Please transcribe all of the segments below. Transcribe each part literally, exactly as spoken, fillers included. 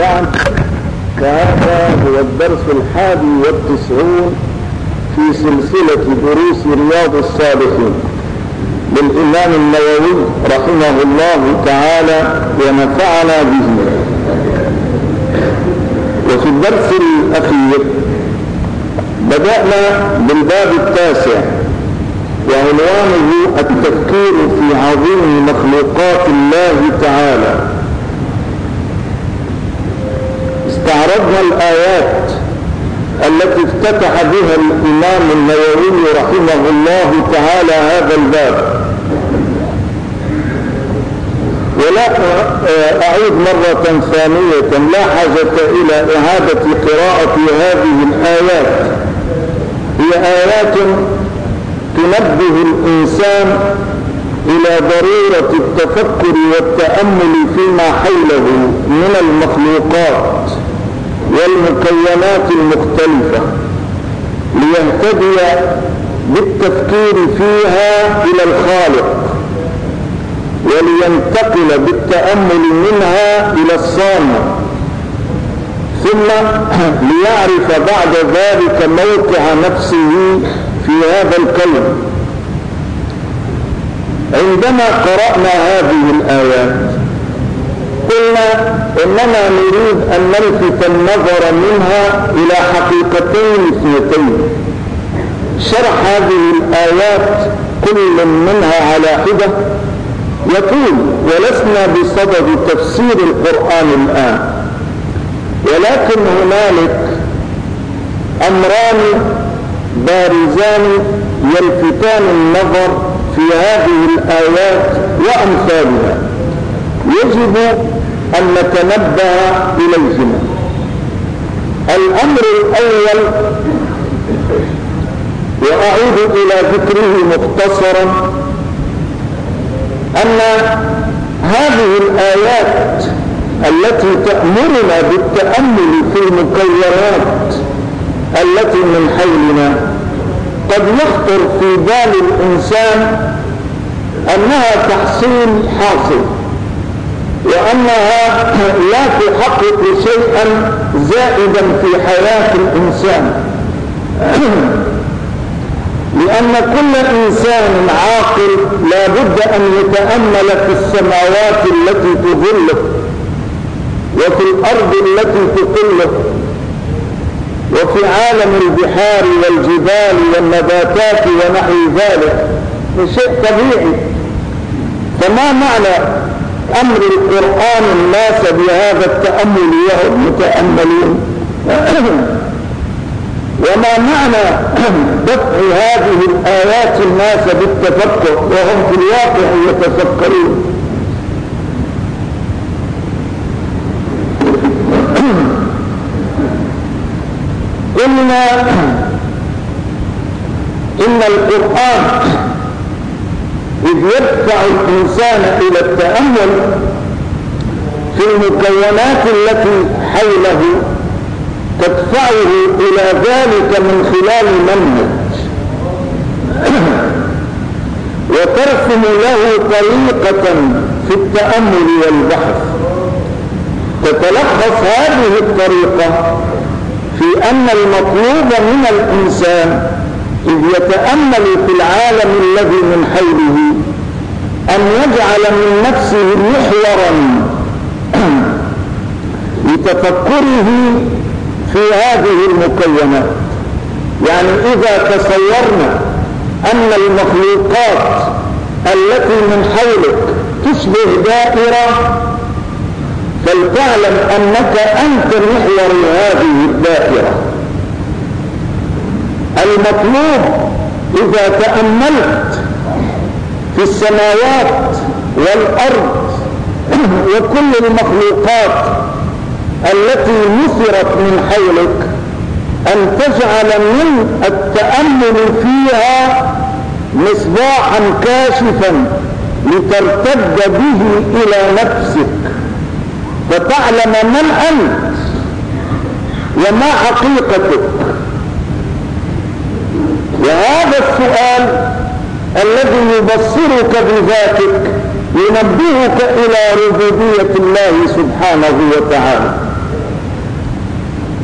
بعد، فهذا هو الدرس الحادي والتسعون في سلسلة دروس رياض الصالحين للإمام النووي رحمه الله تعالى ونفعنا به. وفي الدرس الأخير بدأنا بالباب التاسع وعنوانه التفكير في عظيم مخلوقات الله تعالى. استعرضنا الآيات التي افتتح بها الإمام النووي رحمه الله تعالى هذا الباب، ولا أعيد مرة ثانية، لا حاجة إلى إعادة قراءة هذه الآيات. هي آيات تنبه الإنسان إلى ضرورة التفكر والتأمل فيما حوله من المخلوقات والمكونات المختلفة، ليهتدي بالتفكير فيها إلى الخالق، ولينتقل بالتأمل منها إلى الصانع، ثم ليعرف بعد ذلك موقع نفسه في هذا الكون. عندما قرأنا هذه الآيات قلنا إننا نريد أن نلفت النظر منها إلى حقيقتين اثنتين. شرح هذه الآيات كل منها على حدة يقول: ولسنا بصدد تفسير القرآن الآن، ولكن هنالك أمران بارزان يلفتان النظر في هذه الآيات وأمثالها يجب أن نتنبه إليهما. الأمر الأول، وأعود إلى ذكره مختصرا، أن هذه الآيات التي تأمرنا بالتأمل في المكونات التي من حولنا قد يخطر في بال الإنسان أنها تحصيل حاصل، وأنها لا تحقق شيئا زائدا في حياة الإنسان، لأن كل إنسان عاقل لا بد أن يتأمل في السماوات التي تظله، وفي الأرض التي تقله، وفي عالم البحار والجبال والنباتات ونحو ذلك. شيء طبيعي. فما معنى أمر القرآن الناس بهذا التأمل وهم متأملون؟ وما معنى دفع هذه الآيات الناس بالتفكر وهم في الواقع يتفكرون؟ قلنا إن القرآن إذ يدفع الإنسان إلى التأمل في المكونات التي حوله تدفعه إلى ذلك من خلال منهج، وترسم له طريقة في التأمل والبحث. تتلخص هذه الطريقة في أن المطلوب من الإنسان إذ يتأمل في العالم الذي من حوله أن يجعل من نفسه محورا لتفكره في هذه المكونات. يعني إذا تصورنا أن المخلوقات التي من حولك تشبه دائرة، فلتعلم أنك أنت محور هذه الدائرة. المطلوب إذا تأملت في السماوات والأرض وكل المخلوقات التي نثرت من حولك أن تجعل من التأمل فيها مصباحا كاشفا لترتد به إلى نفسك، فتعلم من أنت وما حقيقتك. وهذا السؤال الذي يبصرك بذاتك ينبهك إلى ربوبية الله سبحانه وتعالى.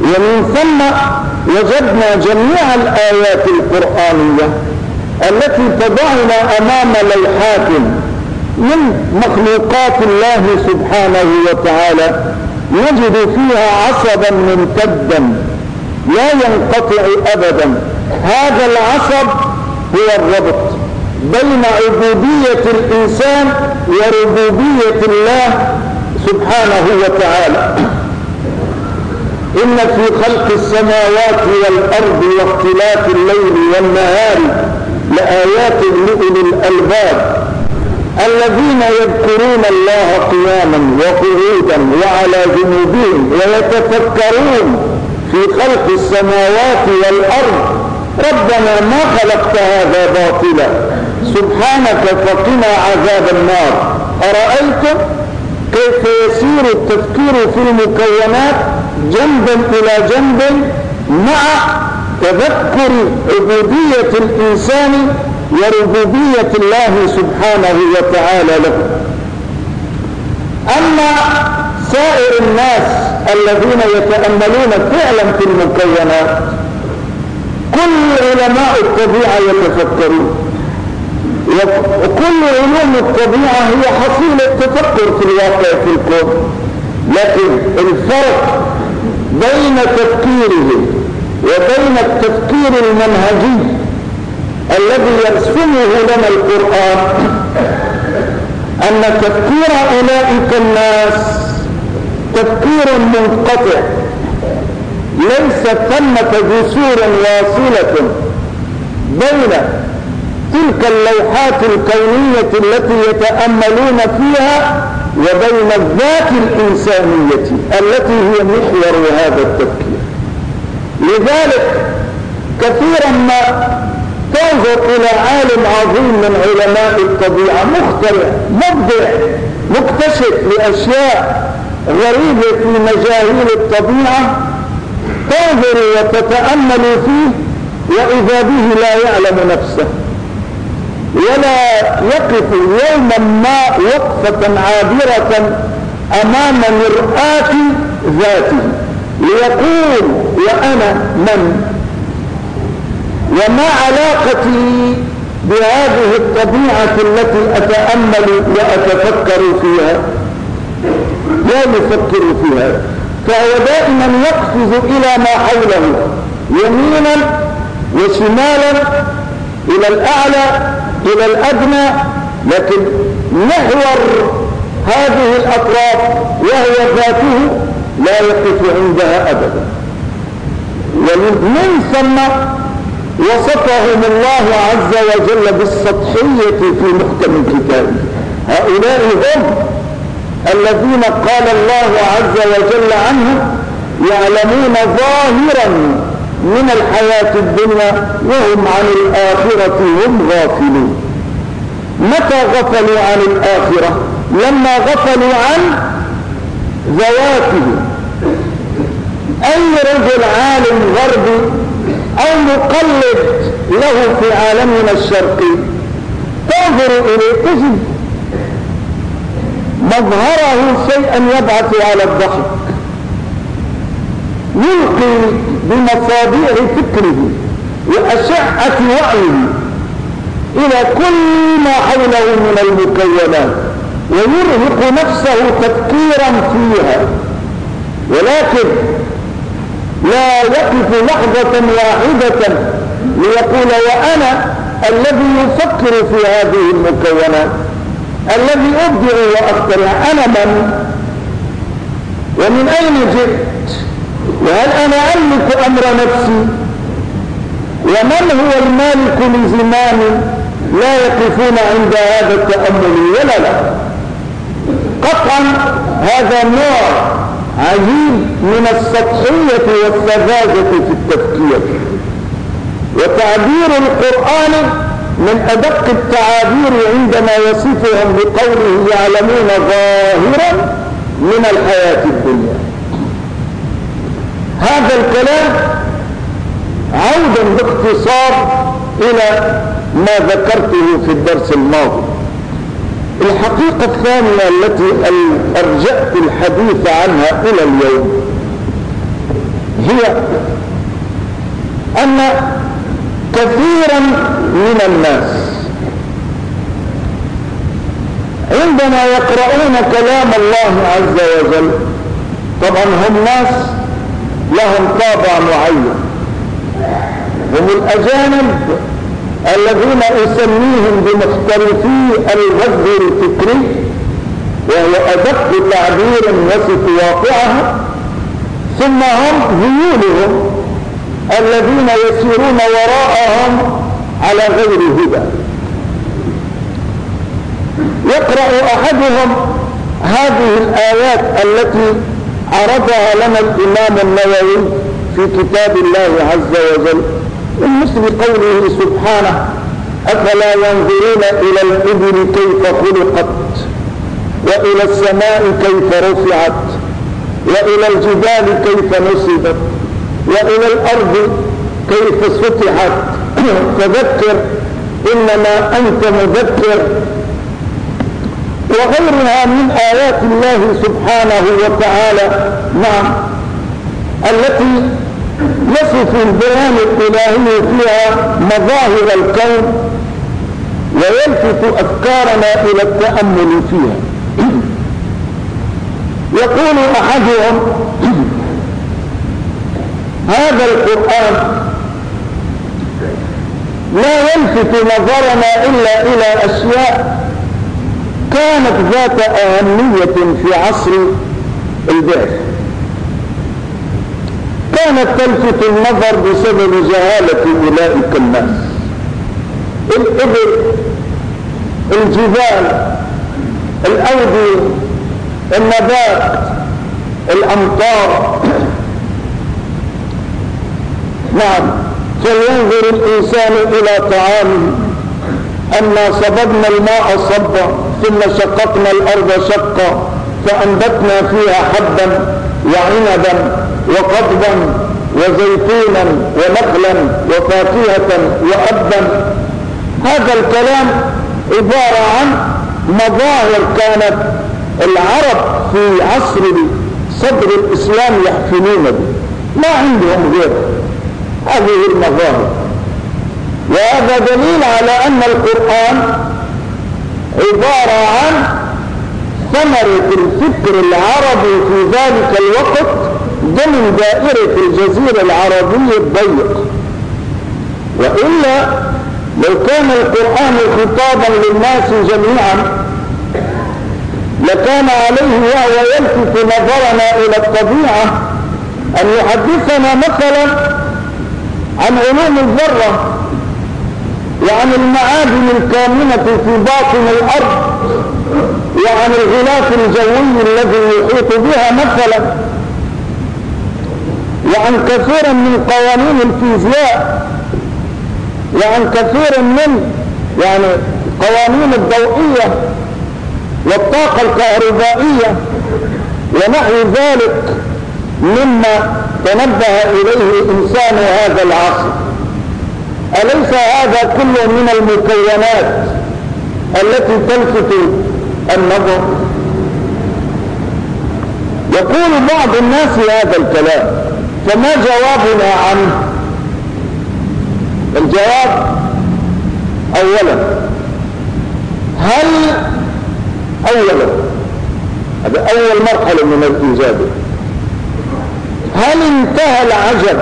ومن ثم وجدنا جميع الآيات القرآنية التي تضعنا أمام لوحات من مخلوقات الله سبحانه وتعالى نجد فيها عصبا ممتدا لا ينقطع أبدا. هذا العصب هو الربط بين عبودية الإنسان وربوبية الله سبحانه وتعالى. إن في خلق السماوات والأرض واختلاف الليل والنهار لآيات لأولي الألباب الذين يذكرون الله قياما وقعودا وعلى جنوبهم ويتفكرون في خلق السماوات والأرض ربنا ما خلقت هذا باطلا سبحانك فقنا عذاب النار. أرأيتم كيف يسير التفكير في المكونات جنبا إلى جنب مع تذكر عبودية الإنسان وربوبية الله سبحانه وتعالى له. أما سائر الناس الذين يتأملون فعلا في المكونات كل علماء الطبيعة يتفكرون، وكل علوم الطبيعة هي حصيلة تفكر في الواقع في الكون، لكن الفرق بين تفكيره وبين التفكير المنهجي الذي يرسمه لنا القرآن أن تفكير أولئك الناس تفكير منقطع، ليس ثمة جسور واصلة بين تلك اللوحات الكونية التي يتأملون فيها وبين الذات الإنسانية التي هي محور هذا التفكير. لذلك كثيرا ما تنظر إلى عالم عظيم من علماء الطبيعة مخترع مبدع مكتشف لأشياء غريبة في مجاهيل الطبيعة، تنظر وتتأمل فيه وإذا به لا يعلم نفسه ولا يقف يوما ما وقفة عابرة أمام مرآة ذاته ليقول وأنا من، وما علاقتي بهذه الطبيعة التي أتأمل وأتفكر فيها؟ لا يفكر فيها، فهو دائما يقفز إلى ما حوله يمينا وشمالا إلى الأعلى إلى الأدنى، لكن محور هذه الأطراف وهو ذاته لا يقف عندها أبدا. ومن ثم وصفهم الله عز وجل بالسطحية في محكم كتابه. هؤلاء هم الذين قال الله عز وجل عنهم يعلمون ظاهرا من الحياة الدنيا وهم عن الآخرة هم غافلون. متى غفلوا عن الآخرة؟ لما غفلوا عن ذواته. أي رجل عالم غربي أو مقلد له في عالمنا الشرقي تنظر إليه تجد مظهره شيئا يبعث على الضحك، يلقي بمصابيح فكره وأشعة وعيه إلى كل ما حوله من المكونات ويرهق نفسه تفكيرا فيها، ولكن لا يقف لحظة واحدة ليقول وأنا الذي يفكر في هذه المكونات الذي أبدع وأخترع، أنا من ومن أين جئت وهل أنا أملك أمر نفسي ومن هو المالك لزمامي؟ لا يقفون عند هذا التأمل ولا لا. قطعا هذا نوع عجيب من السطحية والسذاجة في التفكير، وتعبير القرآن من أدق التعابير عندما يصفهم بقوله يعلمون ظاهرا من الحياة الدنيا. هذا الكلام عودا باختصار إلى ما ذكرته في الدرس الماضي. الحقيقة الثانية التي أرجأت الحديث عنها إلى اليوم هي أن كثيرا من الناس عندما يقرؤون كلام الله عز وجل، طبعا هم ناس لهم طابع معين، هم الأجانب الذين أسميهم بمختلفي الغزو الفكري، وهو أدق تعبير يصف واقعها، ثم هم ذيولهم الذين يسيرون وراءهم على غير هدى. يقرأ أحدهم هذه الآيات التي عرضها لنا الإمام النووي في كتاب الله عز وجل من مثل قوله سبحانه: أفلا ينظرون إلى الإبل كيف خلقت، وإلى السماء كيف رفعت، وإلى الجبال كيف نصبت، وإلى الأرض كيف سطحت، فذكر إنما أنت مذكر، وغيرها من آيات الله سبحانه وتعالى، نعم، التي يصف البيان الإلهي فيها مظاهر الكون ويلفت أفكارنا إلى التأمل فيها. يقول أحدهم: هذا القرآن لا يلفت نظرنا إلا إلى أشياء كانت ذات أهمية في عصر البعث، كانت تلفت النظر بسبب جهالة أولئك الناس: الإبل، الجبال، الأودية، النبات، الأمطار. نعم، فلينظر الإنسان إلى طعامه أنا صببنا الماء صبا ثم شققنا الأرض شقا فأنبتنا فيها حبا وعنبا وقضبا وزيتونا ونخلا وفاكهة وأبا. هذا الكلام عبارة عن مظاهر كانت العرب في عصر صدر الإسلام يحفلون به، ما عندهم غير هذه المظاهر. وهذا دليل على أن القرآن عبارة عن ثمرة الفكر العربي في ذلك الوقت ضمن دائرة الجزيرة العربية الضيقة. وإلا لو كان القرآن خطابا للناس جميعا لكان عليه وهو يلفت نظرنا إلى الطبيعة أن يحدثنا مثلا عن علوم الذرة وعن المعادن الكامنة في باطن الأرض وعن الغلاف الجوي الذي يحيط بها مثلا، وعن كثير من قوانين الفيزياء، وعن كثير من يعني قوانين الضوئية والطاقة الكهربائية ونحو ذلك مما تنبه إليه إنسان هذا العصر. أليس هذا كله من المكونات التي تلفت النظر؟ يقول بعض الناس هذا الكلام، فما جوابنا عنه؟ الجواب: أولا هل أولا هذا أول مرحلة من الإجابة، هل انتهى العجب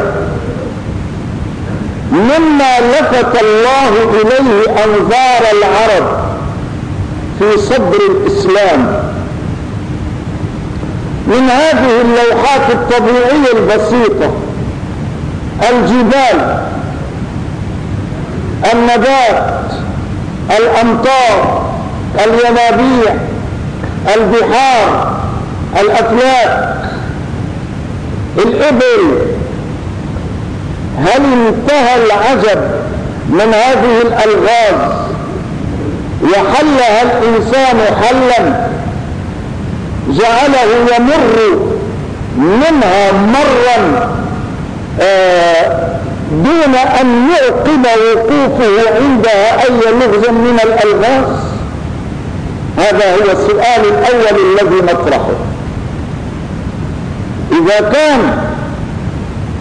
مما لفت الله إليه أنظار العرب في صدر الإسلام من هذه اللوحات الطبيعية البسيطة؟ الجبال، النبات، الأمطار، الينابيع، البحار، الأفلاك، الإبل. هل انتهى العجب من هذه الألغاز وحلها الإنسان حلا جعله يمر منها مرا آه دون أن يعقب وقوفه عندها أي لغز من الألغاز؟ هذا هو السؤال الأول الذي نطرحه. إذا كان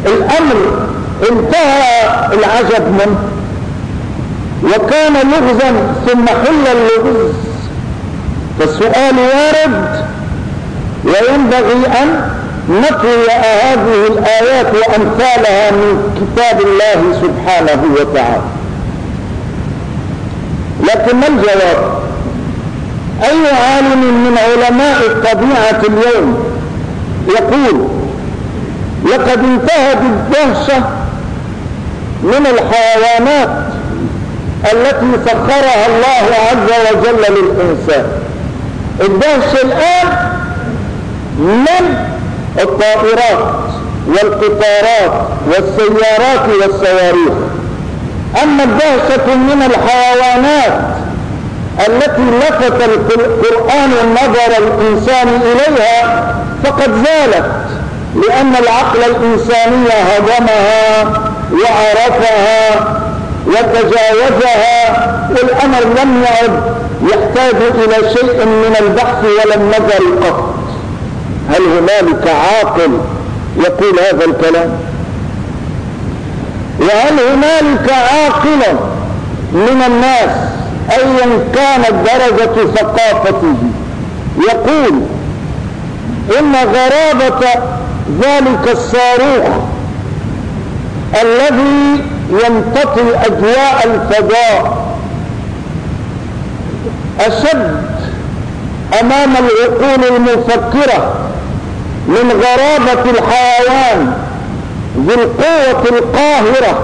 الأمر انتهى العجب منه وكان لغزا ثم حل اللغز. فالسؤال وارد، وينبغي أن نطوي هذه الآيات وأمثالها من كتاب الله سبحانه وتعالى. لكن ما الجواب؟ أي عالم من علماء الطبيعة اليوم يقول لقد انتهت الدهشة من الحيوانات التي سخرها الله عز وجل للإنسان. الدهشة الآن من الطائرات والقطارات والسيارات والصواريخ. أما الدهشة من الحيوانات التي لفت القرآن نظر الإنسان إليها فقد زالت، لأن العقل الإنساني هضمها وعرفها وتجاوزها، والأمر لم يعد يحتاج إلى شيء من البحث ولا النظر قط. هل هنالك عاقل يقول هذا الكلام؟ وهل هنالك عاقل من الناس أيا كانت درجة ثقافته يقول إن غرابة ذلك الصاروخ الذي يمتطي أجواء الفضاء أشد أمام العقول المفكرة من غرابة الحيوان ذي القوة القاهرة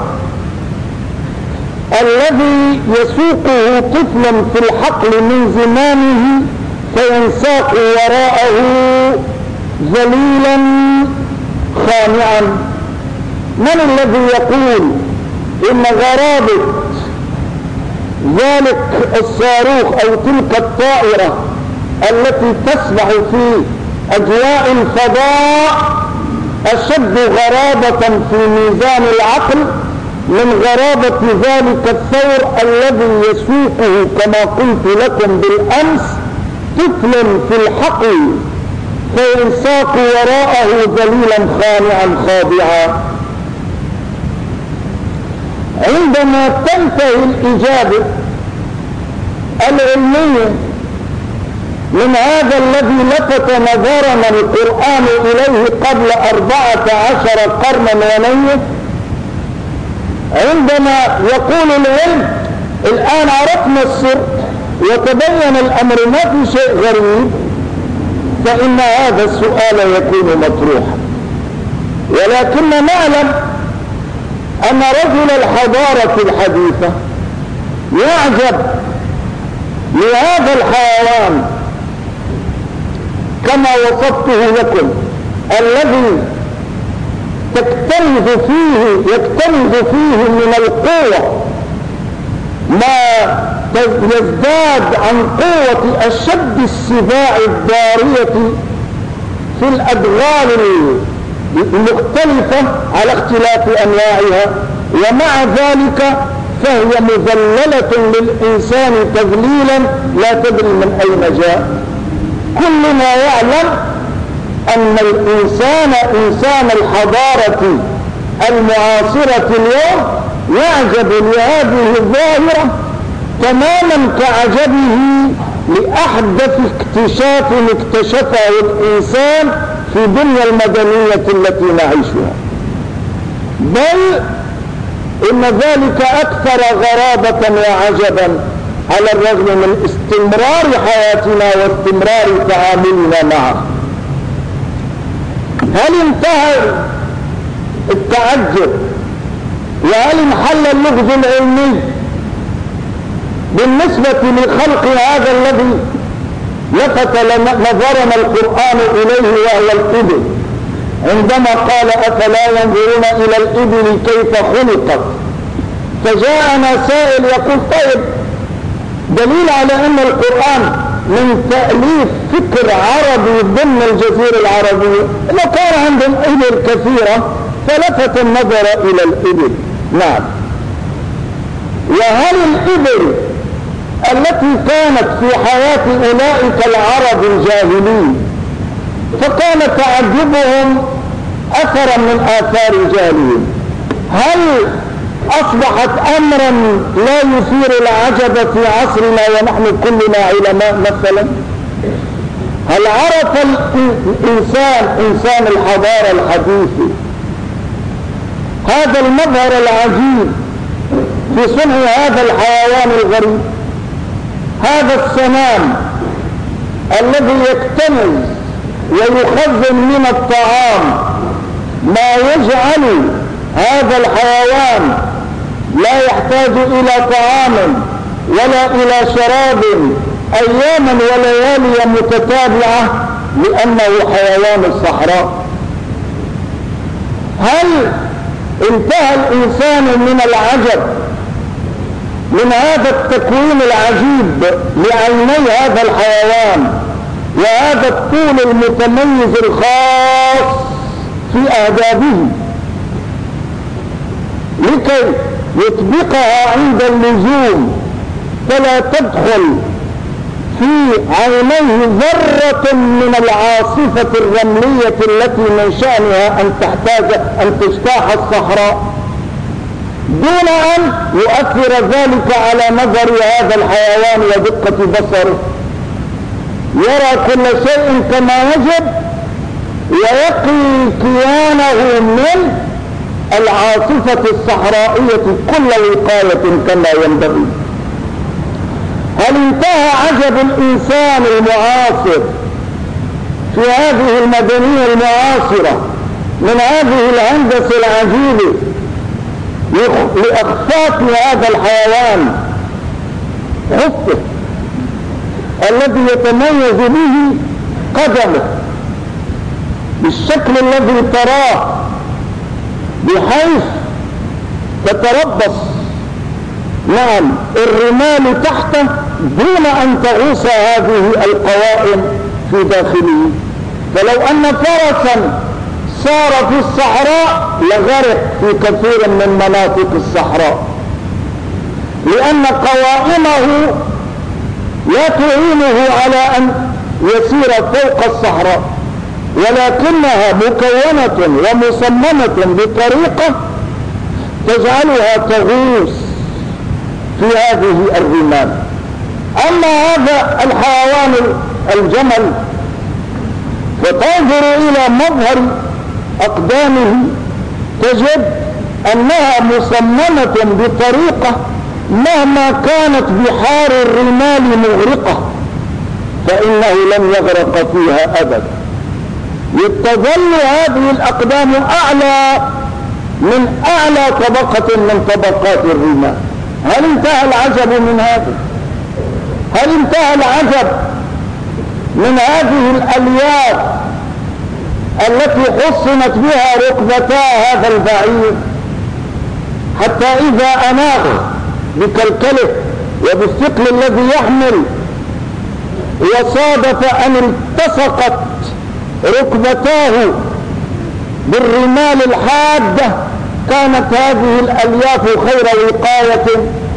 الذي يسوقه طفلا في الحقل من زمانه فينساق وراءه ذليلا خانعا. من الذي يقول إن غرابة ذلك الصاروخ أو تلك الطائرة التي تسبح في أجواء الفضاء أشد غرابة في ميزان العقل من غرابة ذلك الثور الذي يسوقه كما قلت لكم بالأمس طفل في الحقل فينساق وراءه ذليلا خانعا خاضعا؟ عندما تنتهي الإجابة العلمية من هذا الذي لفت نظرنا القرآن إليه قبل أربعة عشر قرنا ونيف، عندما يقول العلم الآن عرفنا السر وتبين الأمر ما في شيء غريب، فإن هذا السؤال يكون مطروحا. ولكن نعلم أن رجل الحضارة الحديثة يعجب لهذا الحيوان كما وصفته لكم الذي تكتنز فيه يكتنز فيه من القوة ما يزداد عن قوة أشد السباع الضارية في الأدغال المختلفة على اختلاف أنواعها، ومع ذلك فهي مذللة للإنسان تذليلا لا تدري من أين جاء. كلنا يعلم أن الإنسان إنسان الحضارة المعاصرة اليوم يعجب لهذه الظاهرة تماما كعجبه لأحدث اكتشاف اكتشفه الإنسان في الدنيا المدنية التي نعيشها، بل إن ذلك أكثر غرابة وعجبا على الرغم من استمرار حياتنا واستمرار تعاملنا معه. هل انتهى التعجب وهل انحل اللغز العلمي بالنسبة لخلق هذا الذي لفت نظرنا القرآن إليه وهو الإبل، عندما قال أفلا ينظرون إلى الإبل كيف خلقت؟ فجاءنا سائل يقول طيب دليل على أن القرآن من تأليف فكر عربي ضمن الجزيرة العربية إنه كان عندهم إبل كثيرة فلفت النظر إلى الإبل. نعم، وهل الإبل التي كانت في حياة أولئك العرب الجاهلين فكان تعجبهم أثرا من آثار جهلهم. هل أصبحت أمرا لا يثير العجب في عصرنا ونحن كلنا علماء مثلا؟ هل عرف الإنسان إنسان الحضارة الحديثة هذا المظهر العجيب في صنع هذا الحيوان الغريب، هذا السنام الذي يكتنز ويخزن من الطعام ما يجعل هذا الحيوان لا يحتاج إلى طعام ولا إلى شراب أياما وليالي متتابعة لأنه حيوان الصحراء؟ هل انتهى الإنسان من العجب من هذا التكوين العجيب لعيني هذا الحيوان وهذا الطول المتميز الخاص في آدابه لكي يطبقها عند اللزوم فلا تدخل في عينيه ذرة من العاصفة الرملية التي من شأنها أن تحتاج أن تجتاح الصحراء، دون أن يؤثر ذلك على نظر هذا الحيوان ودقة بصره؟ يرى كل شيء كما يجب ويقي كيانه من العاصفة الصحرائية كل وقاية كما ينبغي. هل انتهى عجب الإنسان المعاصر في هذه المدنية المعاصرة من هذه الهندسة العجيبة لإخفاق هذا الحيوان خفه الذي يتميز به قدمه بالشكل الذي تراه، بحيث تتربص نعم الرمال تحته دون أن تغوص هذه القوائم في داخله؟ فلو أن فرسا سار في الصحراء لغرق في كثير من مناطق الصحراء، لأن قوائمه لا تعينه على أن يسير فوق الصحراء، ولكنها مكونة ومصممة بطريقة تجعلها تغوص في هذه الرمال. أما هذا الحيوان الجمل فتنظر إلى مظهر أقدامه تجد أنها مصممة بطريقة مهما كانت بحار الرمال مغرقة فإنه لم يغرق فيها أبدا. تظل هذه الأقدام أعلى من أعلى طبقة من طبقات الرمال. هل انتهى العجب من هذا؟ هل انتهى العجب من هذه الألياف التي حصنت بها ركبتا هذا البعير حتى إذا أناغ بكلكله وبالثقل الذي يحمل وصادف أن التصقت ركبتاه بالرمال الحادة كانت هذه الألياف خير وقاية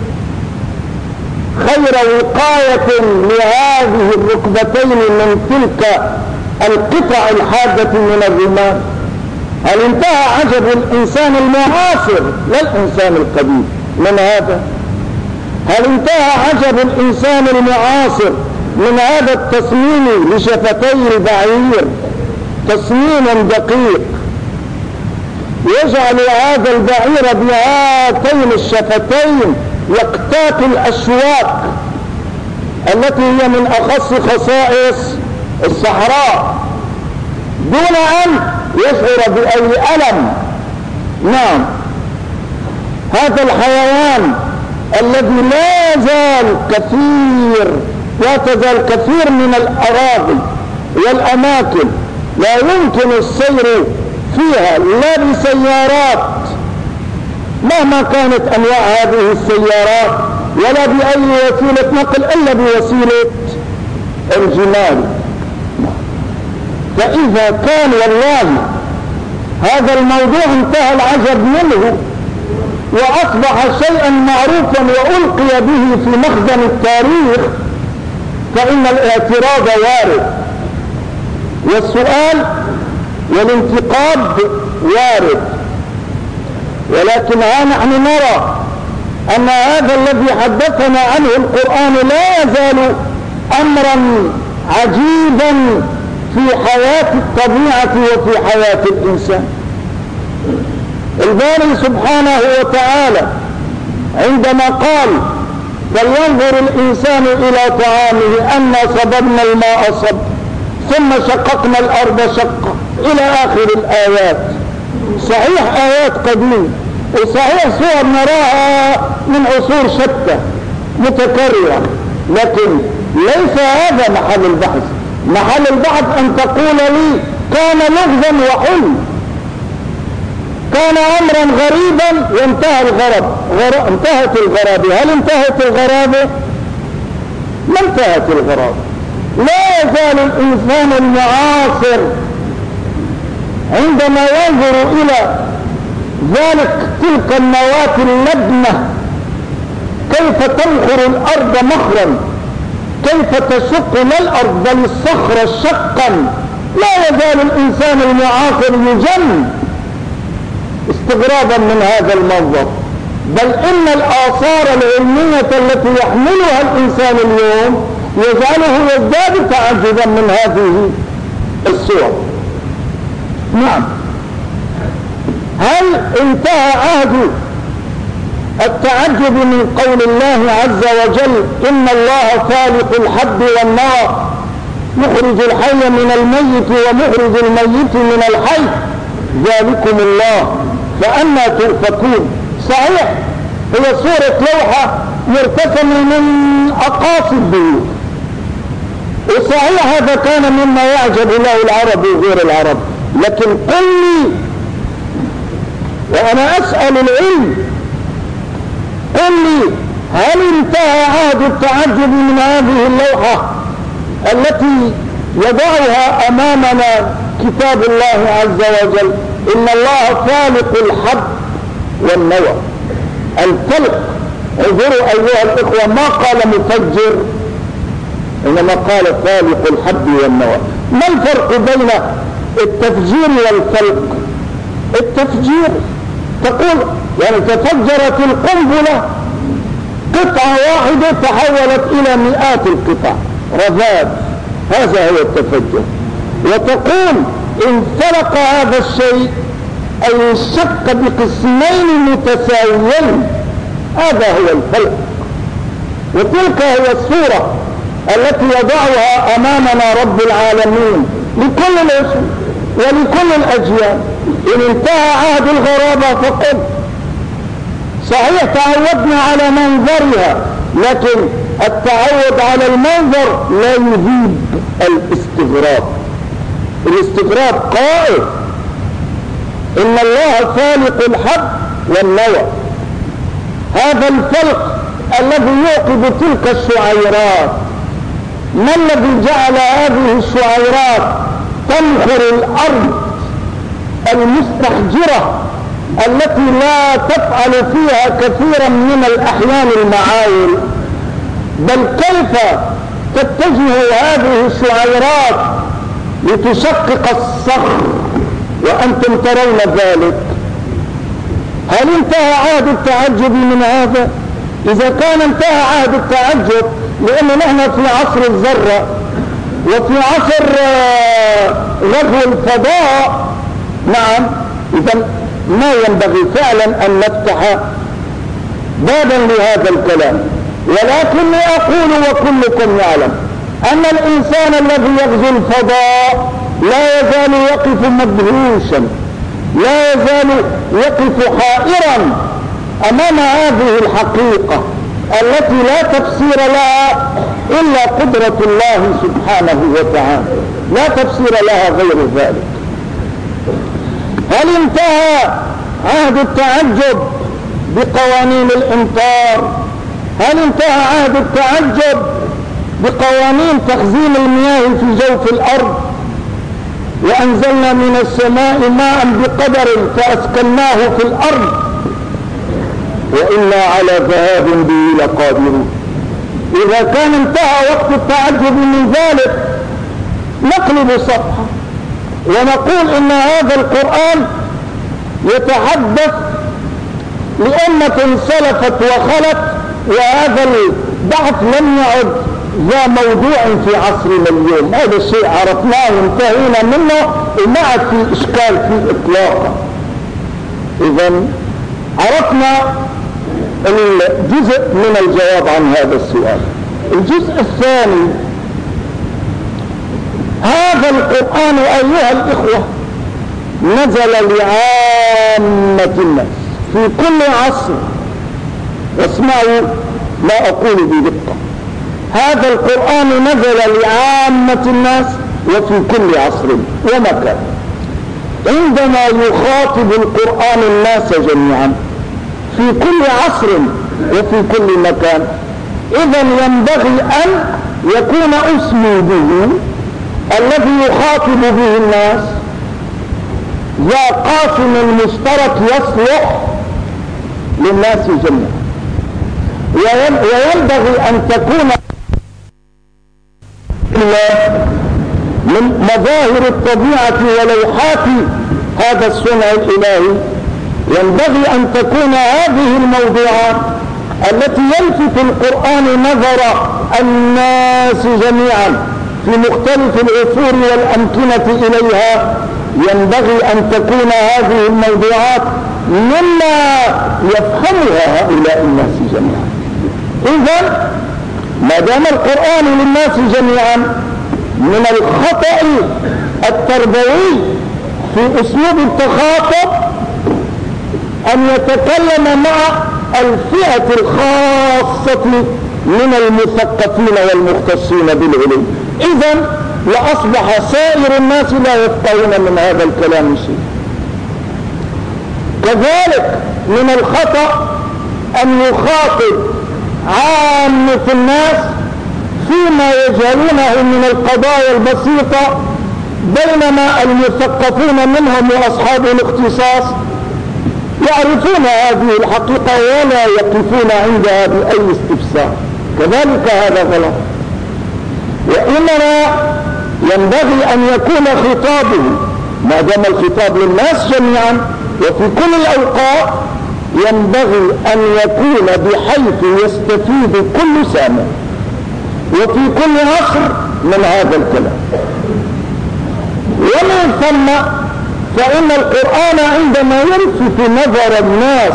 خير وقاية لهذه الركبتين من تلك القطع الحادة من الرمال. هل انتهى عجب الإنسان المعاصر لا الإنسان القديم من هذا؟ هل انتهى عجب الإنسان المعاصر من هذا التصميم لشفتي البعير تصميم دقيق يجعل هذا البعير بهاتين الشفتين يقتات الأشواك التي هي من أخص خصائص الصحراء دون أن يشعر بأي ألم؟ نعم، هذا الحيوان الذي لا زال كثير لا تزال كثير من الأراضي والأماكن لا يمكن السير فيها لا بسيارات مهما كانت أنواع هذه السيارات ولا بأي وسيلة نقل إلا بوسيلة الجمال. فإذا كان والله هذا الموضوع انتهى العجب منه وأصبح شيئا معروفا وألقي به في مخزن التاريخ فإن الاعتراض وارد، والسؤال والانتقاد وارد، ولكن ها نحن نرى أن هذا الذي حدثنا عنه القرآن لا يزال أمرا عجيبا في حياة الطبيعة وفي حياة الإنسان. الباري سبحانه وتعالى عندما قال فلينظر الإنسان إلى طعامه أنا صببنا الماء صب ثم شققنا الأرض شقا إلى آخر الآيات. صحيح آيات قديمة وصحيح صور نراها من عصور شتى متكررة، لكن ليس هذا محل البحث. محل البحث أن تقول لي كان لغزا وحلم، كان أمرا غريبا وانتهى الغرب غر... انتهت الغرابة. هل انتهت الغرابة؟ ما انتهت الغرابة. لا يزال الإنسان المعاصر عندما ينظر إلى ذلك تلك النواة اللبنة كيف تنخر الأرض مخرا، كيف تشق لا الأرض بل الصخر شقا. لا يزال الإنسان المعاصر يجن استغرابا من هذا المنظر، بل إن الآثار العلمية التي يحملها الإنسان اليوم يجعله يزداد تعجبا من هذه الصور. نعم، هل انتهى عهد التعجب من قول الله عز وجل إن الله فالق الحب والنوى مخرج الحي من الميت ومخرج الميت من الحي ذلكم الله فأنا تؤفكون؟ صحيح هي صورة لوحة مرتسمة من أقاصي البيوت، وصحيح هذا كان مما يعجب له العرب وغير العرب، لكن قل لي وأنا أسأل العلم، قل لي هل انتهى عهد التعجب من هذه اللوحة التي يضعها أمامنا كتاب الله عز وجل إن الله فالق الحب والنوى؟ الفلق، انظروا أيها الإخوة، ما قال مفجر إنما قال فالق الحب والنوى. ما الفرق بين التفجير والفلق؟ التفجير تقول يعني تفجرت القنبلة قطعة واحدة تحولت إلى مئات القطع رذاذ، هذا هو التفجر. وتقول انفلق هذا الشيء أي انشق بقسمين متساويين، هذا هو الفلق. وتلك هي الصورة التي يضعها أمامنا رب العالمين لكل العصور ولكل الأجيال. إن انتهى عهد الغرابة فقد صحيح تعودنا على منظرها، لكن التعود على المنظر لا يذيب الاستغراب. الاستغراب قائم. إن الله فالق الحب والنوى، هذا الفلق الذي يوقظ تلك الشعيرات. ما الذي جعل هذه الشعيرات تنخر الأرض المستحجرة التي لا تفعل فيها كثيرا من الأحيان المعاول، بل كيف تتجه هذه الشعيرات لتشقق الصخر وأنتم ترون ذلك؟ هل انتهى عهد التعجب من هذا؟ إذا كان انتهى عهد التعجب، لأنه نحن في عصر الذرة وفي عصر غزو الفضاء، نعم، إذا ما ينبغي فعلا أن نفتح بابا لهذا الكلام. ولكني أقول وكلكم يعلم أن الإنسان الذي يغزو الفضاء لا يزال يقف مدهوشا، لا يزال يقف حائرا أمام هذه الحقيقة التي لا تفسير لها إلا قدرة الله سبحانه وتعالى، لا تفسير لها غير ذلك. هل انتهى عهد التعجب بقوانين الإمطار؟ هل انتهى عهد التعجب بقوانين تخزين المياه في جوف الأرض؟ وأنزلنا من السماء ماء بقدر فأسكناه في الأرض وإنا على ذهاب به لقادرون. إذا كان انتهى وقت التعجب من ذلك نقلب صفحة. ونقول إن هذا القرآن يتحدث لأمة سلفت وخلت، وهذا البحث لم يعد ذا موضوع في عصرنا اليوم. هذا الشيء عرفناه وانتهينا منه وما عاد في إشكال فيه إطلاقا. إذن عرفنا الجزء من الجواب عن هذا السؤال. الجزء الثاني، هذا القرآن أيها الإخوة نزل لعامة الناس في كل عصر. واسمعوا ما أقول بدقة، هذا القرآن نزل لعامة الناس وفي كل عصر ومكان. عندما يخاطب القرآن الناس جميعا في كل عصر وفي كل مكان، إذن ينبغي أن يكون أسلوبه الذي يخاطب به الناس ذا قاسم مشترك يصلح للناس جميعا. وينبغي أن تكون من مظاهر الطبيعة ولوحات هذا الصنع الإلهي، ينبغي أن تكون هذه الموضوعات التي يلفت القرآن نظر الناس جميعا في مختلف العصور والأمكنة إليها، ينبغي أن تكون هذه الموضوعات مما يفهمها هؤلاء الناس جميعا. إذن ما دام القرآن للناس جميعا، من الخطأ التربوي في أسلوب التخاطب أن يتكلم مع الفئة الخاصة من المثقفين والمختصين بالعلم. إذن لأصبح سائر الناس لا يفقهون من هذا الكلام شيء. كذلك من الخطأ أن يخاطب عامة الناس فيما يجهلونه من القضايا البسيطة، بينما المثقفون منهم وأصحاب الاختصاص يعرفون هذه الحقيقة ولا يقفون عندها بأي استفسار. كذلك هذا غلط. وإنما ينبغي أن يكون خطابه ما دام الخطاب للناس جميعا وفي كل الأوقات، ينبغي أن يكون بحيث يستفيد كل سامع وفي كل عصر من هذا الكلام. ومن ثم فإن القرآن عندما يلفت نظر الناس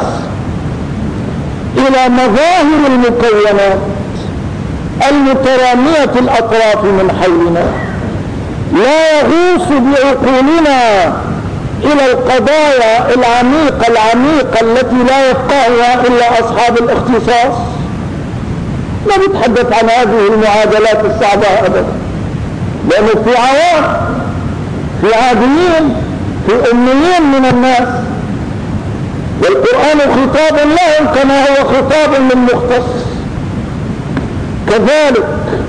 إلى مظاهر المكونات المترامية الأطراف من حولنا، لا يغوص بعقولنا إلى القضايا العميقة العميقة التي لا يفقهها إلا أصحاب الاختصاص. لا نتحدث عن هذه المعادلات الصعبة أبدا، لأنه في عوام، في عاديين، في أميين من الناس، والقرآن خطاب لهم كما هو خطاب للمختص. كذلك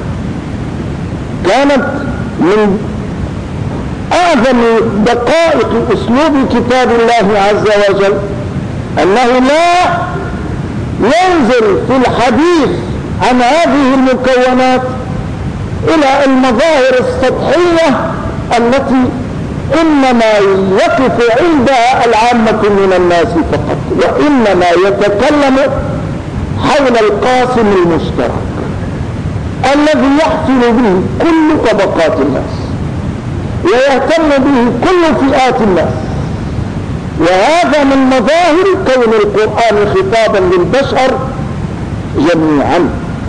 كانت من أعظم دقائق أسلوب كتاب الله عز وجل أنه لا ينزل في الحديث عن هذه المكونات إلى المظاهر السطحية التي إنما يقف عندها العامة من الناس فقط، وإنما يتكلم حول القاسم المشترك الذي يحصل به كل طبقات الناس ويهتم به كل فئات الناس. وهذا من مظاهر كون القرآن خطابا للبشر جميعا.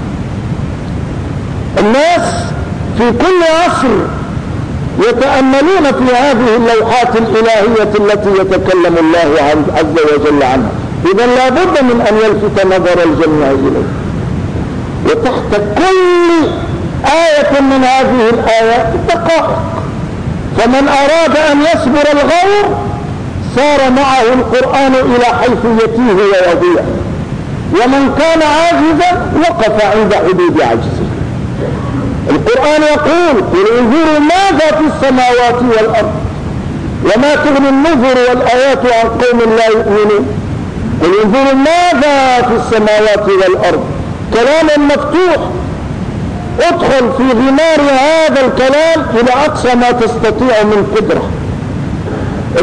الناس في كل عصر يتأملون في هذه اللوحات الإلهية التي يتكلم الله عز وجل عنها. إذن لا بد من أن يلفت نظر الجميع إليه. وتحت كل آية من هذه الآيات دقائق، فمن أراد أن يصبر الغور سار معه القرآن إلى حيث يتيه ويضيع، ومن كان عاجزا وقف عند حدود عجزه. القرآن يقول: قل انظروا ماذا في السماوات والأرض وما تغني النذر والآيات عن قوم لا يؤمنون. قل انظروا ماذا في السماوات والأرض، كلام مفتوح، ادخل في غمار هذا الكلام إلى أقصى ما تستطيع من قدرة،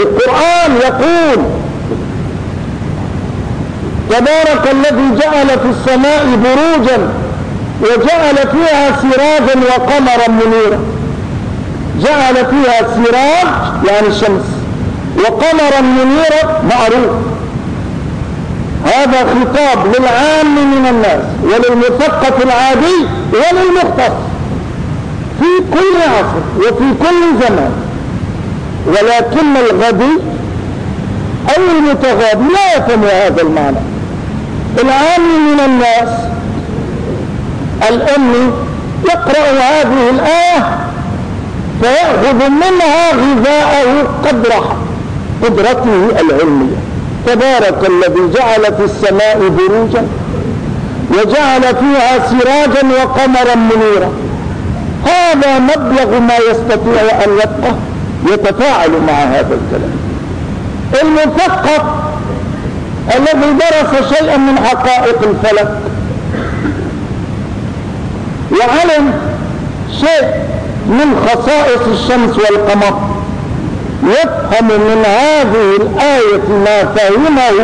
القرآن يقول تبارك الذي جعل في السماء بروجا وجعل فيها سراجا وقمرا منيرا. جعل فيها سراج يعني الشمس وقمرا منيرا معروف. هذا خطاب للعام من الناس وللمثقف العادي وللمختص في كل عصر وفي كل زمان. ولكن الغبي أو المتغابي لا يفهم هذا المعنى. العام من الناس الأمي يقرأ هذه الآية فيأخذ منها غذاءه قدر قدرته العلمية. تبارك الذي جعل في السماء بروجا وجعل فيها سراجا وقمرا منيرا. هذا مبلغ ما يستطيع أن يبقى يتفاعل مع هذا الكلام. المثقف الذي درس شيئا من حقائق الفلك وعلم شيء من خصائص الشمس والقمر يفهم من هذه الآية ما فهمه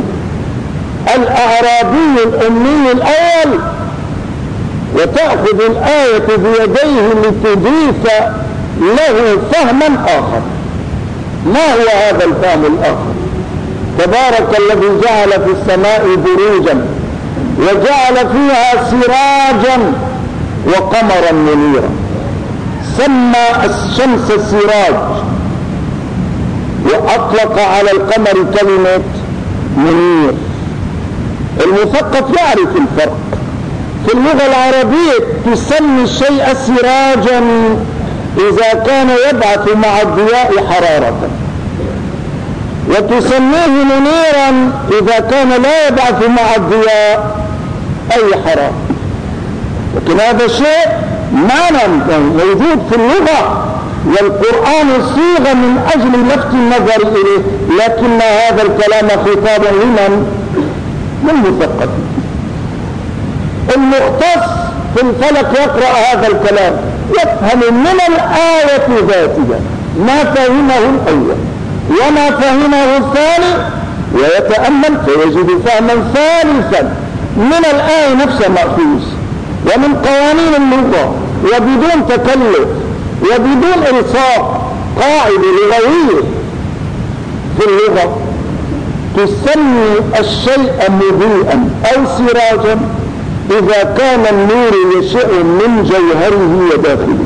الأعرابي الأمي الأول، وتأخذ الآية بيديه لتضيف له فهما آخر. ما هو هذا الفهم الآخر؟ تبارك الذي جعل في السماء بروجا وجعل فيها سراجا وقمرا منيرا. سمى الشمس سراج وأطلق على القمر كلمة منير. المثقف يعرف الفرق. في اللغة العربية تسمي الشيء سراجا إذا كان يبعث مع الضياء حرارة، وتسميه منيرا إذا كان لا يبعث مع الضياء أي حرارة. لكن هذا الشيء معنى موجود في اللغة، والقرآن صيغ من أجل لفت النظر إليه، لكن هذا الكلام خطاب لمن؟ للمثقف. المختص في الفلك يقرأ هذا الكلام يفهم من الآية ذاتها ما فهمه الأول وما فهمه الثاني، ويتأمل فيجد فهما ثالثا من الآية نفسها مأخوذ ومن قوانين اللغة وبدون تكلف وبدون إلصاق. قاعدة لغوية في اللغة تسمي الشيء مضيئا أو سراجا إذا كان النور يشع من جوهره وداخله،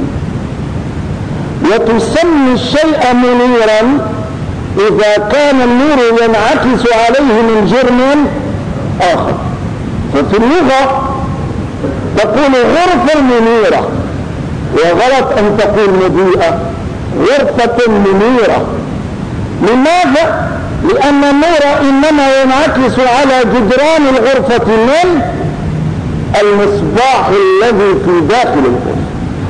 وتسمي الشيء منيرا إذا كان النور ينعكس عليه من جرم آخر. ففي اللغة تقول غرفة منيرة، وغلط أن تقول مضيئة، غرفة منيرة. لماذا؟ لأن النور إنما ينعكس على جدران الغرفة من المصباح الذي في داخل الغرفة.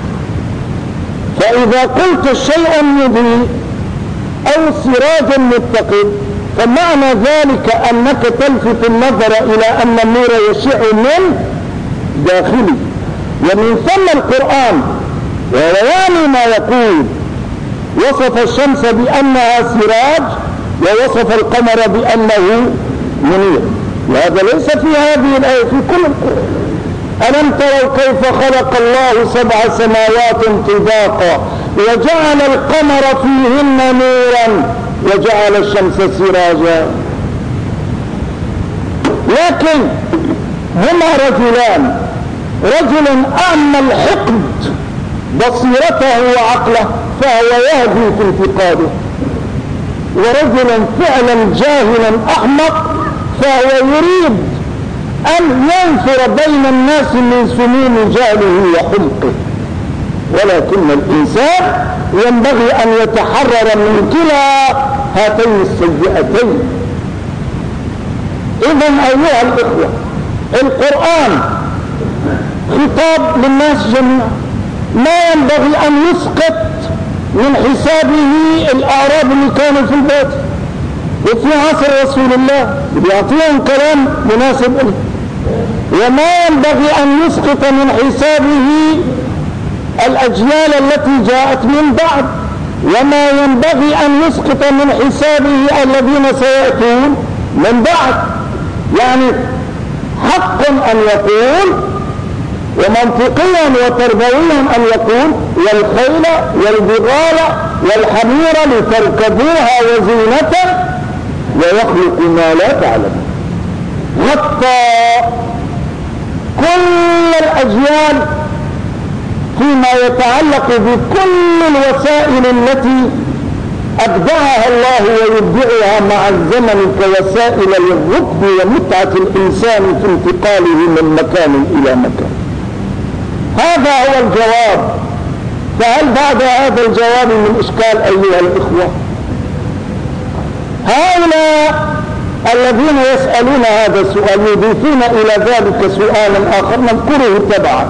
فإذا قلت الشيء مضيء أو سراجا متقد فمعنى ذلك أنك تلفت النظر إلى أن النور يشع من داخلي. ومن ثم القرآن ورواني ما يقول وصف الشمس بأنها سراج ووصف القمر بأنه منير، وهذا ليس في هذه الآية، في كل القرآن. ألم تروا كيف خلق الله سبع سماوات طباقا وجعل القمر فيهن نورا وجعل الشمس سراجا. لكن هما رجلان، رجل أعمى الحقد بصيرته وعقله فهو يهدي في انتقاده، ورجل فعلا جاهلا أحمق فهو يريد أن ينفر بين الناس من سموم جهله وحمقه. ولكن الإنسان ينبغي أن يتحرر من كلا هاتين السيئتين. إذن أيها الإخوة، القرآن خطاب للناس جميعا. ما ينبغي أن يسقط من حسابه الأعراب اللي كانوا في البيت وفي عصر رسول الله بيعطيهم كلام مناسب له، وما ينبغي أن يسقط من حسابه الأجيال التي جاءت من بعد وما ينبغي أن يسقط من حسابه الذين سيأتون من بعد. يعني حق أن يقول ومنطقيا وتربويا أن يقول والخيل والبغال والحمير لتركبوها وزينة ويخلق ما لا تعلمون. غطى كل الأجيال فيما يتعلق بكل الوسائل التي أبدعها الله ويبدعها مع الزمن كوسائل للركب ومتعة الإنسان في انتقاله من مكان إلى مكان. هذا هو الجواب. فهل بعد هذا الجواب من إشكال أيها الإخوة؟ هؤلاء الذين يسألون هذا السؤال يضيفون إلى ذلك سؤالا آخر نذكره تبعا.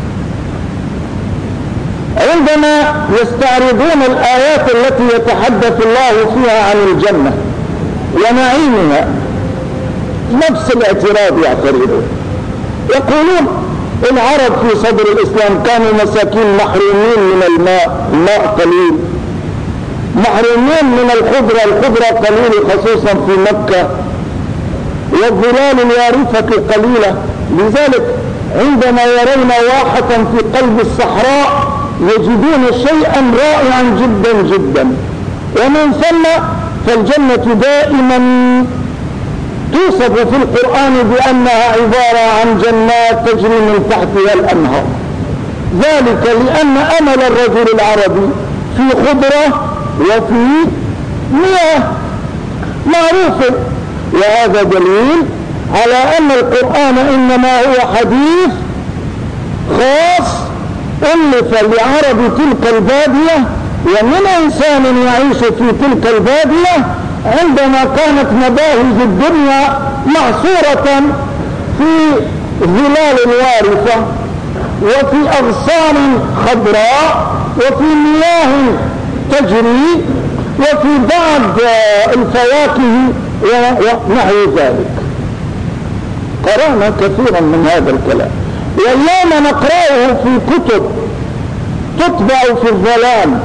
عندما يستعرضون الآيات التي يتحدث الله فيها عن الجنة ونعيمها نفس الاعتراض يعترضون، يقولون العرب في صدر الإسلام كانوا مساكين محرومين من الماء، الماء قليل، محرومين من الخضرة، الخضرة قليلة خصوصا في مكة، والظلال الوارفة قليلة. لذلك عندما يرون واحة في قلب الصحراء يجدون شيئا رائعا جدا جدا. ومن ثم فالجنة دائما توصف في القرآن بأنها عبارة عن جنات تجري من تحتها الأنهار، ذلك لأن أمل الرجل العربي في خضرة وفي مياه معروفة. وهذا دليل على أن القرآن إنما هو حديث خاص ألف لعرب تلك البادية ومن إنسان يعيش في تلك البادية عندما كانت مباهج الدنيا محصورة في ظلال وارفة وفي أغصان خضراء وفي مياه تجري وفي بعض الفواكه ونحو ذلك. قرأنا كثيرا من هذا الكلام، واليوم نقرأه في كتب تطبع في الظلام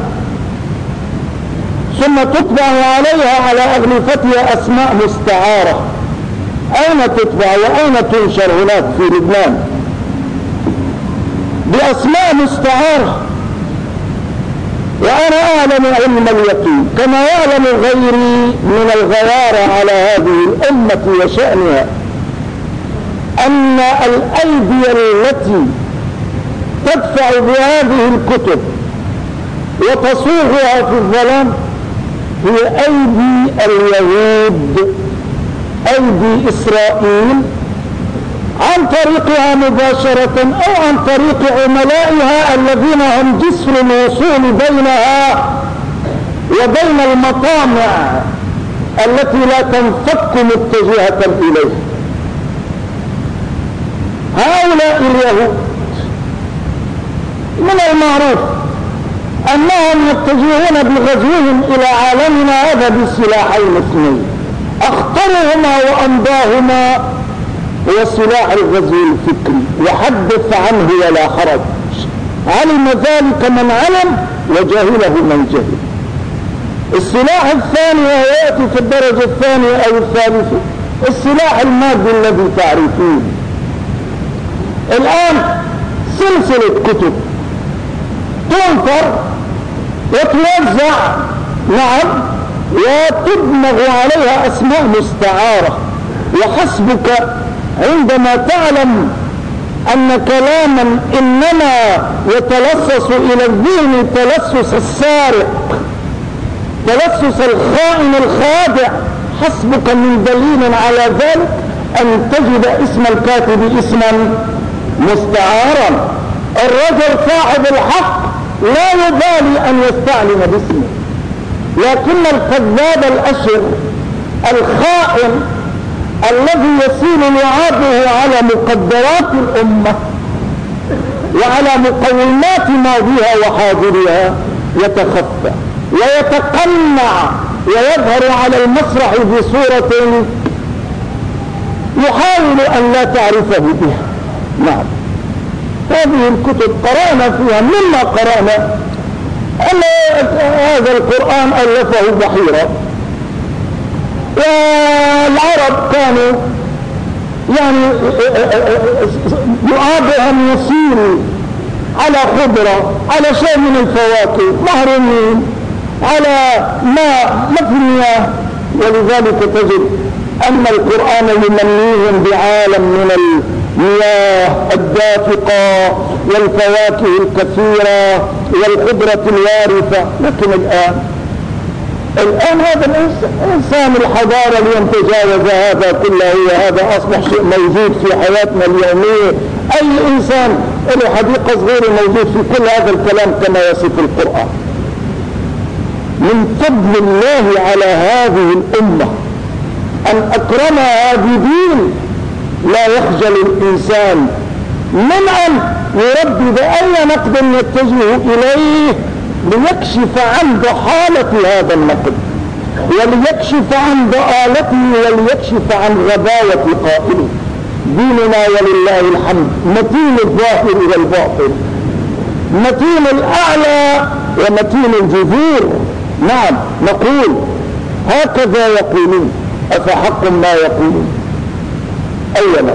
ثم تطبع عليها على أغلفتها أسماء مستعارة. أين تطبع وأين تنشر؟ هناك في لبنان بأسماء مستعارة. وأنا أعلم علم اليقين كما يعلم غيري من الغيارة على هذه الأمة وشأنها أن الأيدي التي تدفع بهذه الكتب وتصوغها في الظلام هي أيدي اليهود، أيدي إسرائيل، عن طريقها مباشرة أو عن طريق عملائها الذين هم جسر الوصول بينها وبين المطامع التي لا تنفك متجهة إليه. هؤلاء اليهود من المعروف أنهم يتجهون بغزوهم إلى عالمنا هذا بسلاحين اثنين، أخطرهما وأمضاهما هو سلاح الغزو الفكري، وحدث عنه ولا حرج، علم ذلك من علم وجهله من جهل. السلاح الثاني ويأتي في الدرجة الثانية أو الثالثة السلاح المادي الذي تعرفون. الآن سلسلة كتب تنفر وتوزع، نعم، وتدمغ عليها أسماء مستعارة، وحسبك عندما تعلم أن كلاما إنما يتلصص إلى الذهن تلصص السارق، تلصص الخائن الخادع، حسبك من دليل على ذلك أن تجد اسم الكاتب اسما مستعارا. الرجل صاحب الحق لا يبالي أن يستعلم باسمه، لكن الكذاب الأشر الخائن الذي يسيل لعابه على مقدرات الأمة وعلى مقومات ماضيها وحاضرها يتخفى ويتقنع ويظهر على المسرح بصورة يحاول أن لا تعرفه بها. نعم، هذه الكتب قرأنا فيها، مما قرأنا هذا القرآن ألفه بحيرة، والعرب كانوا يعني يعابهم يسيروا على خضرة، على شيء من الفواكه، محرومين على ماء مفنية، ولذلك تجد أن القرآن يمنيهم بعالم من المياه الدافقة والفواكه الكثيرة والخضرة الوارثة. لكن الآن الآن هذا الإنسان الحضارة اليوم تجاوز هذا كله، وهذا أصبح شيء موجود في حياتنا اليومية. أي إنسان له حديقة صغيرة موجود في كل هذا الكلام كما يصف القرآن. من فضل الله على هذه الأمة أن أكرمها بدين لا يخجل الإنسان من أن يردد أي نقد يتجه إليه ليكشف عن ضحالة هذا النقد، وليكشف عن ضآلته، وليكشف عن غباوة قائله. ديننا ولله الحمد متين الظاهر والباطن، متين الأعلى ومتين الجذور. نعم نقول هكذا يقولون، أفحق ما يقولون. أولا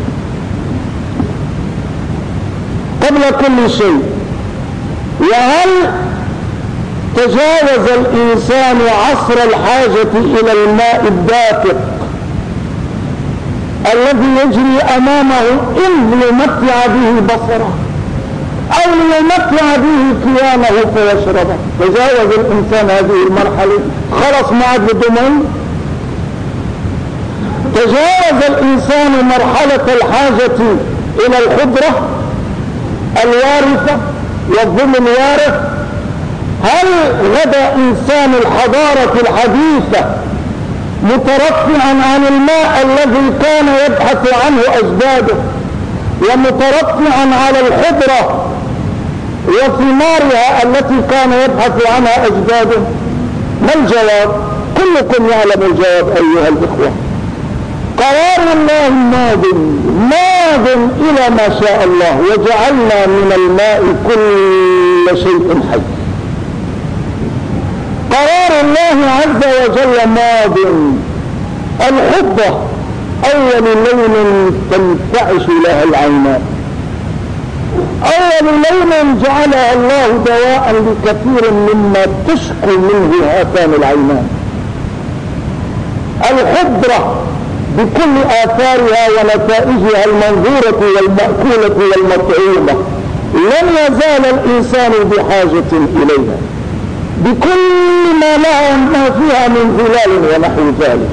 قبل كل شيء، وهل تجاوز الإنسان عصر الحاجة إلى الماء الدافق الذي يجري أمامه إن ليمتع به بصره أو ليمتع به كيانه فيشربه؟ تجاوز الإنسان هذه المرحلة، خلص ما عاد بده مي. تجاوز الإنسان مرحلة الحاجة إلى الخضرة الوارثة والظل الوارث. هل غدا إنسان الحضارة الحديثة مترفعا عن الماء الذي كان يبحث عنه أجداده، ومترفعا على الخضرة وثمارها التي كان يبحث عنها أجداده؟ ما الجواب؟ كلكم يعلم الجواب أيها الإخوة. قرار الله ماض ماض إلى ما شاء الله، وجعلنا من الماء كل شيء حي. قرار الله عز وجل ماض. الحبة أول لون تنتعش لها العينات، أول لون جعلها الله دواء لكثير مما تشكو منه هاتان العينان. الخضرة بكل آثارها ونتائجها المنظورة والمأكولة والمطعومة لن يزال الإنسان بحاجة إليها بكل ما لها ما فيها من ظلال ونحو ذلك.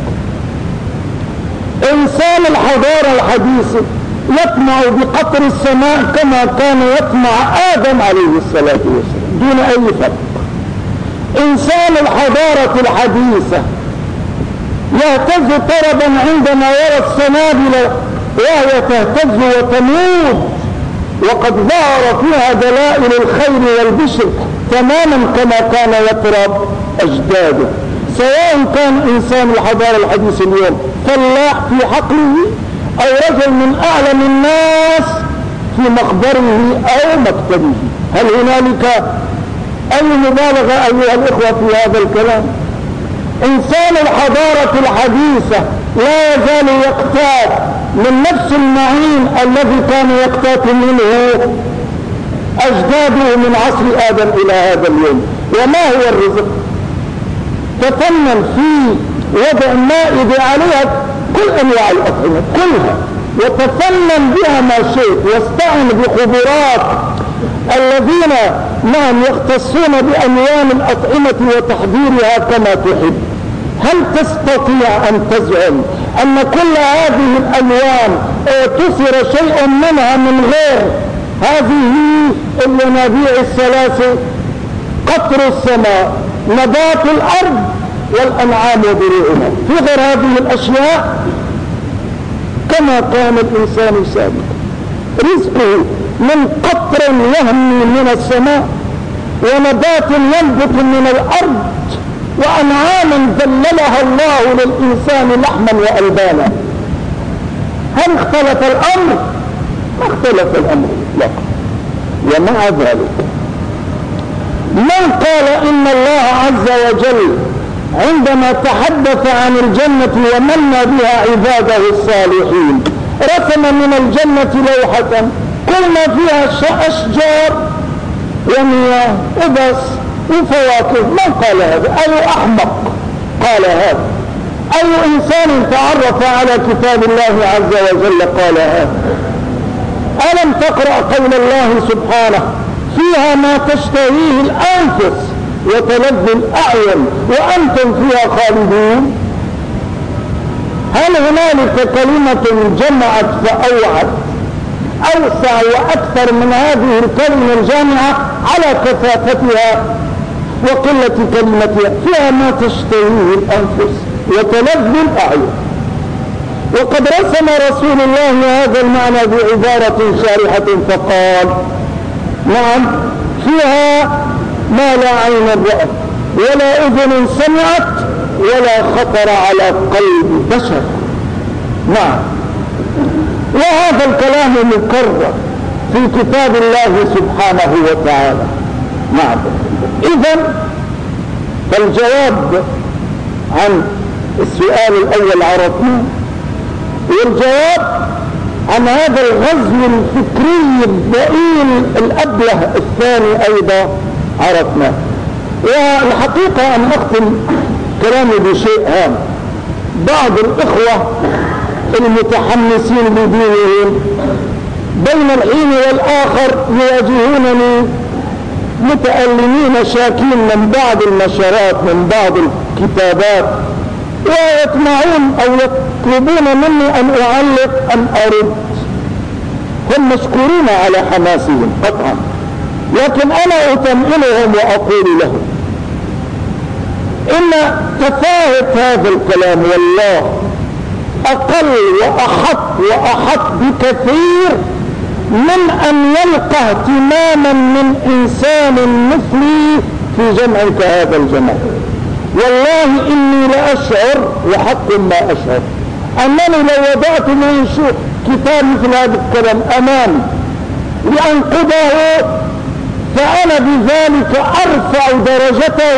إنسان الحضارة الحديثة يطمع بقطر السماء كما كان يطمع آدم عليه الصلاة والسلام دون أي فرق. إنسان الحضارة الحديثة يهتز طربا عندما يرى السنابل وهي تهتز وتموت، وقد ظهر فيها دلائل الخير والبشر تماما كما كان يطرب أجداده. سواء كان إنسان الحضارة الحديثة اليوم فلاح في حقله أو رجل من أعلم الناس في مخبره أو مكتبه. هل هنالك أي مبالغة أيها الإخوة في هذا الكلام؟ إنسان الحضارة الحديثة لا يزال يقتات من نفس المعين الذي كان يقتات منه أجداده من عصر آدم إلى هذا اليوم. وما هو الرزق؟ تفنن في وضع المائدة عليها كل أنواع الأطعمة كلها، وتفنن بها ما شئت، واستعن بخبرات الذين نعم يختصون بأنواع الأطعمة وتحضيرها كما تحب. هل تستطيع أن تزعم أن كل هذه الألوان تصر شيء منها من غير هذه الينابيع الثلاثة؟ قطر السماء، نبات الأرض، والأنعام وضروعها. في غير هذه الأشياء كما كان الإنسان سابقا رزقه من قطر يهمي من السماء، ونبات ينبت من الأرض، وأنعام ذللها الله للإنسان لحما وألبانا. هل اختلف الأمر؟ ما اختلف الأمر اطلاقا. ومع ذلك من قال إن الله عز وجل عندما تحدث عن الجنة ومنى بها عباده الصالحين رسم من الجنة لوحة قلنا فيها أشجار ومياه وبس وفواكه؟ من قال هذا؟ أي أحمق قال هذا؟ أي إنسان تعرف على كتاب الله عز وجل قال هذا؟ ألم تقرأ قول الله سبحانه فيها ما تشتهيه الأنفس وتلذ الأعين وأنتم فيها خالدون؟ هل هنالك كلمة جمعت فأوعت أوسع وأكثر من هذه الكلمة الجامعة على كثافتها وقلة كلمتها؟ فيها ما تشتهيه الأنفس وتلذ الأعين. وقد رسم رسول الله هذا المعنى بعبارة شارحة فقال نعم فيها ما لا عين رأت ولا أذن سمعت ولا خطر على قلب بشر. نعم، وهذا الكلام مكرر في كتاب الله سبحانه وتعالى. نعم، إذن فالجواب عن السؤال الأول عرفناه، والجواب عن هذا الغزو الفكري الضئيل الأبله الثاني أيضا عرفناه. والحقيقة أن أختم كلامي بشيء هام. بعض الإخوة المتحمسين بدينهم بين الحين والآخر يواجهونني متألمين شاكين من بعض النشرات من بعض الكتابات ويطمعون أو يطلبون مني أن أعلق أن أرد. هم مشكورين على حماسهم قطعا، لكن أنا أطمئنهم وأقول لهم إن تفاهة هذا الكلام والله أقل وأحط وأحط بكثير من أن يلقى اهتماما من إنسان مثلي في جمع كهذا الجمع. والله إني لأشعر وحق ما أشعر أنني لو وضعت من شوف كتاب مثل هذا الكلام أمامي لأنقضه فأنا بذلك أرفع درجته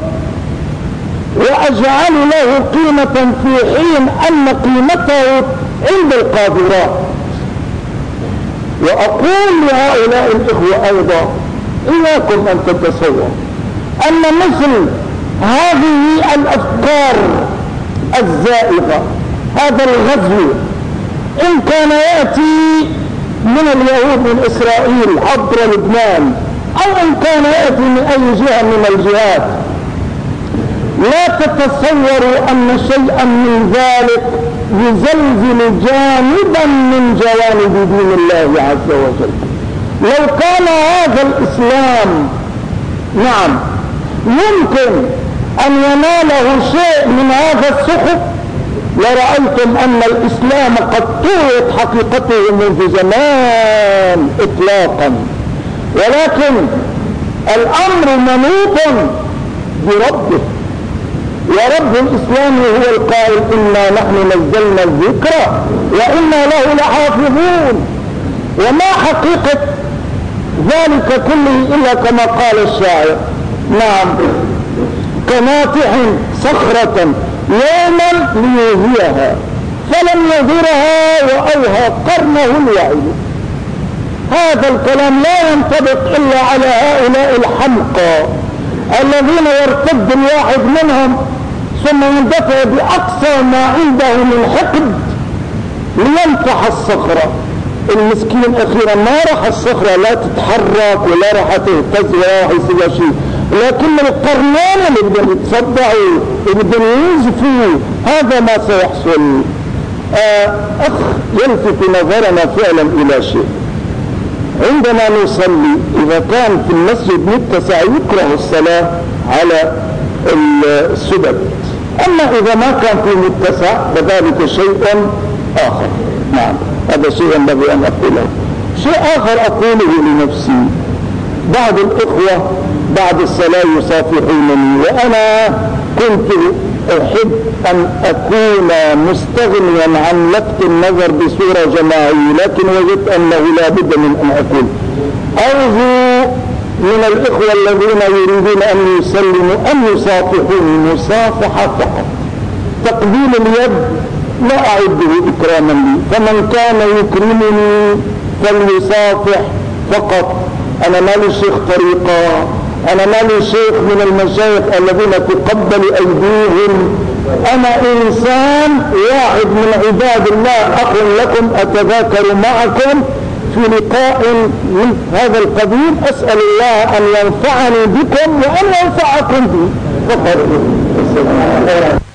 وأجعل له قيمة في حين أن قيمته عند القادرات. وأقول لهؤلاء الإخوة أيضا إياكم أن تتصوروا أن مثل هذه الأفكار الزائغة هذا الغزو إن كان يأتي من اليهود من إسرائيل عبر لبنان أو إن كان يأتي من أي جهة من الجهات لا تتصوروا أن شيئا من ذلك يزلزل جانبا من جوانب دين الله عز وجل. لو كان هذا الإسلام نعم يمكن أن يناله شيء من هذا السخط لرأيتم أن الإسلام قد طوت حقيقته منذ زمان إطلاقا، ولكن الأمر منوط بربه، ورب الإسلام هو القائل إنا نحن نزلنا الذكر وإنا له لحافظون. وما حقيقة ذلك كله إلا كما قال الشاعر نعم كناطح صخرة يوما ليوهيها فلم يذرها وأوهى قرنه الوعي. هذا الكلام لا ينطبق إلا على هؤلاء الحمقى الذين يرتد الواحد منهم ثم يندفع بأقصى ما عنده من حقد لينفح الصخرة. المسكين أخيرا ما راح الصخرة لا تتحرك ولا راح تهتز ولا راح يصير شيء، لكن القرنين اللي بدهم يتصدعوا وبدهم ينزفوا هذا ما سيحصل. آه أخ يلفت نظرنا فعلا إلى شيء. عندما نصلي إذا كان في المسجد متسع يكره الصلاة على السدد، أما إذا ما كان في متسع فذلك شيء آخر. نعم هذا شيء ينبغي أن أقوله. شيء آخر أقوله لنفسي. بعض الإخوة بعد الصلاة يصافحونني وأنا كنت أحب أن أكون مستغنيا عن لفت النظر بصورة جماعية، لكن وجدت أنه لا بد من أن أقول أرجو من الإخوة الذين يريدون أن يسلموا أن يصافحوني مصافحة فقط. تقبيل اليد لا أعده إكراما لي، فمن كان يكرمني فليصافح فقط. أنا مالي شيخ طريقة، أنا مالي شيخ من المشايخ الذين تقبل أيديهم. أنا إنسان واحد من عباد الله، أخ لكم أتذاكر معكم في لقاء من هذا القبيل. أسأل الله أن ينفعني بكم وأن ينفعكم بي فقط.